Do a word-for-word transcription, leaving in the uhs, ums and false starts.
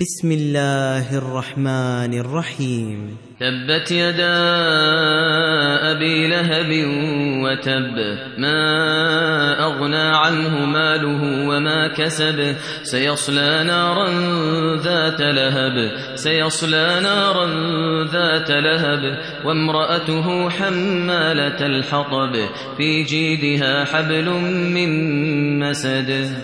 بسم الله الرحمن الرحيم تبت يدا أبي لهب وتب ما أغنى عنه ماله وما كسب سيصلى نارا ذات لهب سيصلى نارا ذات لهب وامرأته حمالة الحطب في جيدها حبل من مسد